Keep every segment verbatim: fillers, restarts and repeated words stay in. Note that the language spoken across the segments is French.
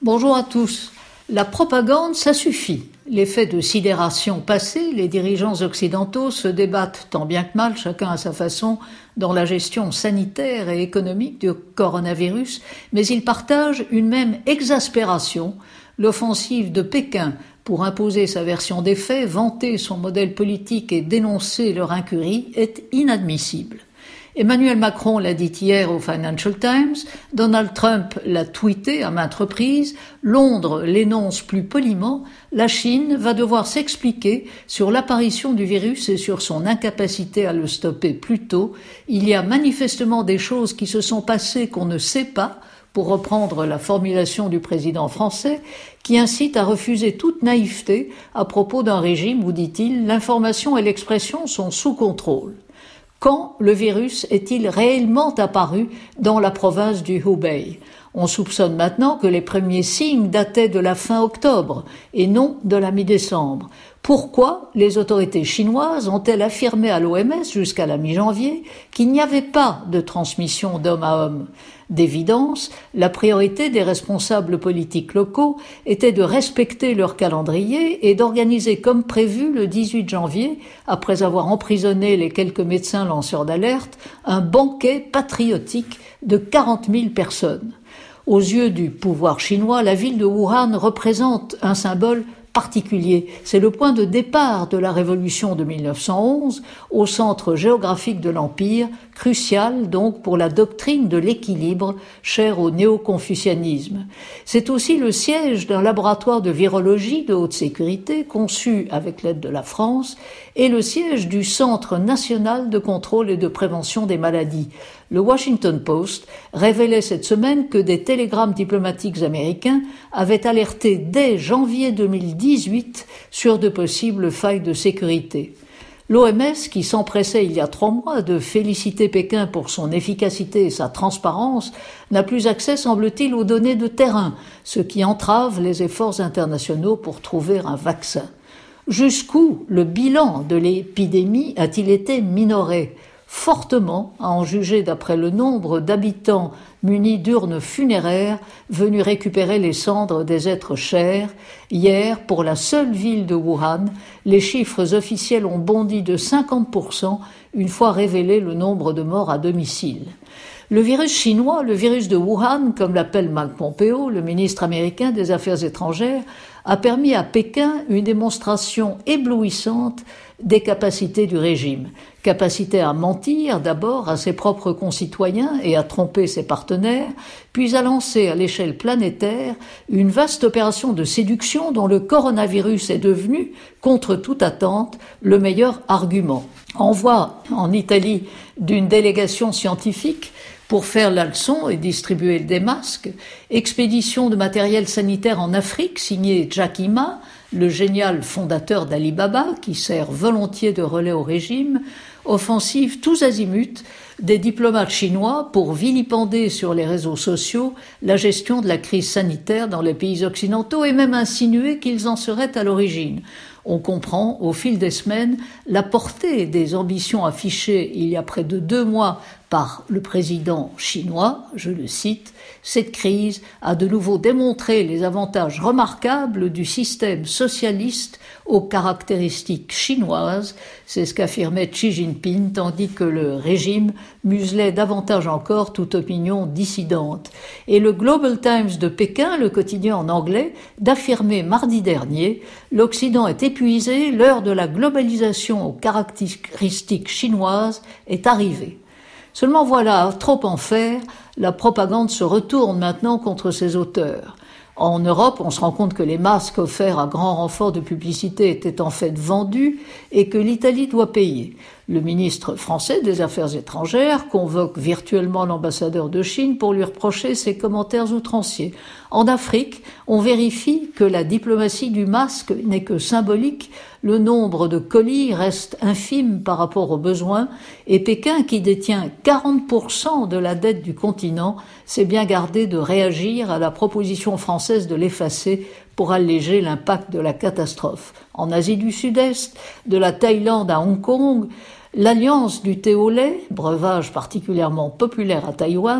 Bonjour à tous. La propagande, ça suffit. Les faits de sidération passés, les dirigeants occidentaux se débattent tant bien que mal, chacun à sa façon, dans la gestion sanitaire et économique du coronavirus, mais ils partagent une même exaspération. L'offensive de Pékin pour imposer sa version des faits, vanter son modèle politique et dénoncer leur incurie est inadmissible. Emmanuel Macron l'a dit hier au Financial Times, Donald Trump l'a tweeté à maintes reprises, Londres l'énonce plus poliment, la Chine va devoir s'expliquer sur l'apparition du virus et sur son incapacité à le stopper plus tôt. Il y a manifestement des choses qui se sont passées qu'on ne sait pas, pour reprendre la formulation du président français, qui incite à refuser toute naïveté à propos d'un régime où, dit-il, l'information et l'expression sont sous contrôle. Quand le virus est-il réellement apparu dans la province du Hubei ? On soupçonne maintenant que les premiers signes dataient de la fin octobre et non de la mi-décembre. Pourquoi les autorités chinoises ont-elles affirmé à l'O M S jusqu'à la mi-janvier qu'il n'y avait pas de transmission d'homme à homme ? D'évidence, la priorité des responsables politiques locaux était de respecter leur calendrier et d'organiser comme prévu le dix-huit janvier, après avoir emprisonné les quelques médecins lanceurs d'alerte, un banquet patriotique de quarante mille personnes. Aux yeux du pouvoir chinois, la ville de Wuhan représente un symbole particulier. C'est le point de départ de la révolution de mille neuf cent onze, au centre géographique de l'Empire, crucial donc pour la doctrine de l'équilibre chère au néo-confucianisme. C'est aussi le siège d'un laboratoire de virologie de haute sécurité conçu avec l'aide de la France et le siège du Centre national de contrôle et de prévention des maladies. Le Washington Post révélait cette semaine que des télégrammes diplomatiques américains avaient alerté dès janvier deux mille dix-huit sur de possibles failles de sécurité. L'O M S, qui s'empressait il y a trois mois de féliciter Pékin pour son efficacité et sa transparence, n'a plus accès, semble-t-il, aux données de terrain, ce qui entrave les efforts internationaux pour trouver un vaccin. Jusqu'où le bilan de l'épidémie a-t-il été minoré ? Fortement, à en juger d'après le nombre d'habitants munis d'urnes funéraires venus récupérer les cendres des êtres chers. Hier, pour la seule ville de Wuhan, les chiffres officiels ont bondi de cinquante pour cent une fois révélé le nombre de morts à domicile. Le virus chinois, le virus de Wuhan, comme l'appelle Mike Pompeo, le ministre américain des Affaires étrangères, a permis à Pékin une démonstration éblouissante des capacités du régime. Capacité à mentir d'abord à ses propres concitoyens et à tromper ses partenaires, puis à lancer à l'échelle planétaire une vaste opération de séduction dont le coronavirus est devenu, contre toute attente, le meilleur argument. Envoi en Italie d'une délégation scientifique pour faire la leçon et distribuer des masques, expédition de matériel sanitaire en Afrique signée Jack Ma, le génial fondateur d'Alibaba, qui sert volontiers de relais au régime, offensive tous azimuts des diplomates chinois pour vilipender sur les réseaux sociaux la gestion de la crise sanitaire dans les pays occidentaux et même insinuer qu'ils en seraient à l'origine. On comprend, au fil des semaines, la portée des ambitions affichées il y a près de deux mois par le président chinois, je le cite, « Cette crise a de nouveau démontré les avantages remarquables du système socialiste aux caractéristiques chinoises », c'est ce qu'affirmait Xi Jinping, tandis que le régime muselait davantage encore toute opinion dissidente. Et le Global Times de Pékin, le quotidien en anglais, d'affirmer mardi dernier « L'Occident est épuisé, l'heure de la globalisation aux caractéristiques chinoises est arrivée ». Seulement voilà, à trop en faire, la propagande se retourne maintenant contre ses auteurs. En Europe, on se rend compte que les masques offerts à grand renfort de publicité étaient en fait vendus et que l'Italie doit payer. Le ministre français des Affaires étrangères convoque virtuellement l'ambassadeur de Chine pour lui reprocher ses commentaires outranciers. En Afrique, on vérifie que la diplomatie du masque n'est que symbolique, le nombre de colis reste infime par rapport aux besoins et Pékin, qui détient quarante pour cent de la dette du continent, s'est bien gardé de réagir à la proposition française de l'effacer pour alléger l'impact de la catastrophe. En Asie du Sud-Est, de la Thaïlande à Hong Kong, l'alliance du thé au lait, breuvage particulièrement populaire à Taïwan,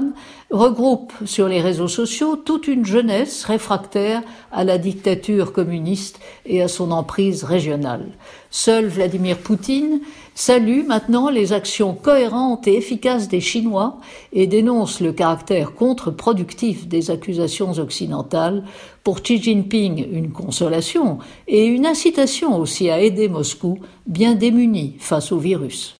regroupe sur les réseaux sociaux toute une jeunesse réfractaire à la dictature communiste et à son emprise régionale. Seul Vladimir Poutine salue maintenant les actions cohérentes et efficaces des Chinois et dénonce le caractère contre-productif des accusations occidentales. Pour Xi Jinping, une consolation et une incitation aussi à aider Moscou, bien démuni face au virus.